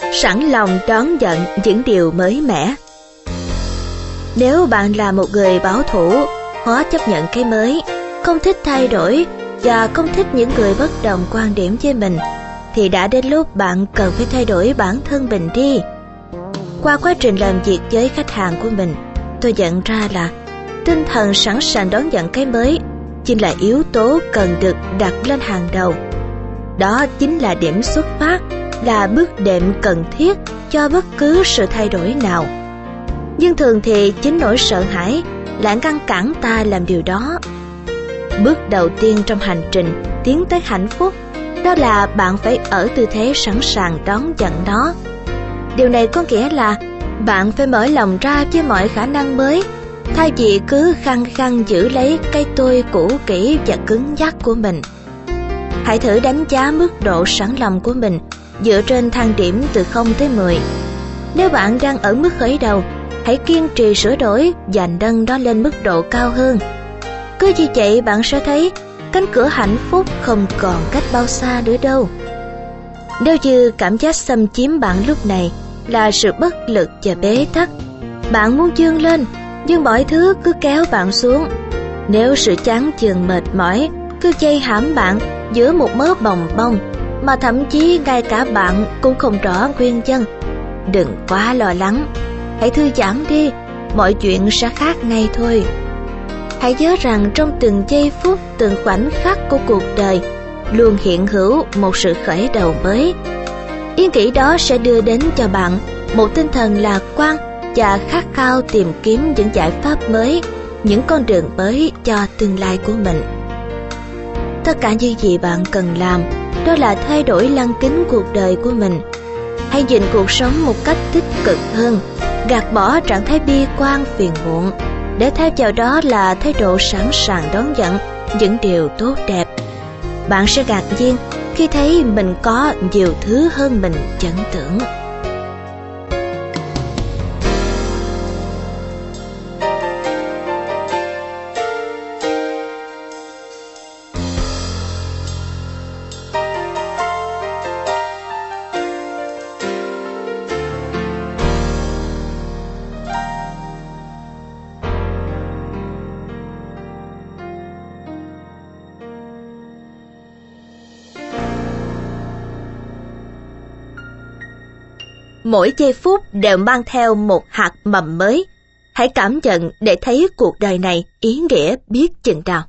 sẵn lòng đón nhận những điều mới mẻ. Nếu bạn là một người bảo thủ, khó chấp nhận cái mới, không thích thay đổi và không thích những người bất đồng quan điểm với mình, thì đã đến lúc bạn cần phải thay đổi bản thân mình đi. Qua quá trình làm việc với khách hàng của mình, tôi nhận ra là tinh thần sẵn sàng đón nhận cái mới chính là yếu tố cần được đặt lên hàng đầu. Đó chính là điểm xuất phát, là bước đệm cần thiết cho bất cứ sự thay đổi nào. Nhưng thường thì chính nỗi sợ hãi lại ngăn cản ta làm điều đó. Bước đầu tiên trong hành trình tiến tới hạnh phúc, đó là bạn phải ở tư thế sẵn sàng đón nhận nó. Điều này có nghĩa là bạn phải mở lòng ra với mọi khả năng mới, thay vì cứ khăng khăng giữ lấy cái tôi cũ kỹ và cứng nhắc của mình. Hãy thử đánh giá mức độ sẵn lòng của mình dựa trên thang điểm từ 0 tới 10. Nếu bạn đang ở mức khởi đầu, hãy kiên trì sửa đổi và nâng nó lên mức độ cao hơn. Cứ như vậy bạn sẽ thấy cánh cửa hạnh phúc không còn cách bao xa nữa đâu. Nếu như cảm giác xâm chiếm bạn lúc này là sự bất lực và bế tắc, bạn muốn vươn lên nhưng mọi thứ cứ kéo bạn xuống. Nếu sự chán chường mệt mỏi cứ dây hãm bạn giữa một mớ bòng bong mà thậm chí ngay cả bạn cũng không rõ nguyên nhân, đừng quá lo lắng. Hãy thư giãn đi, mọi chuyện sẽ khác ngay thôi. Hãy nhớ rằng trong từng giây phút, từng khoảnh khắc của cuộc đời luôn hiện hữu một sự khởi đầu mới. Ý nghĩ đó sẽ đưa đến cho bạn một tinh thần lạc quan và khát khao tìm kiếm những giải pháp mới, những con đường mới cho tương lai của mình. Tất cả những gì bạn cần làm đó là thay đổi lăng kính cuộc đời của mình. Hãy nhìn cuộc sống một cách tích cực hơn, gạt bỏ trạng thái bi quan phiền muộn, để thay vào đó là thái độ sẵn sàng đón nhận những điều tốt đẹp. Bạn sẽ ngạc nhiên khi thấy mình có nhiều thứ hơn mình tưởng tượng. Mỗi giây phút đều mang theo một hạt mầm mới. Hãy cảm nhận để thấy cuộc đời này ý nghĩa biết chừng nào.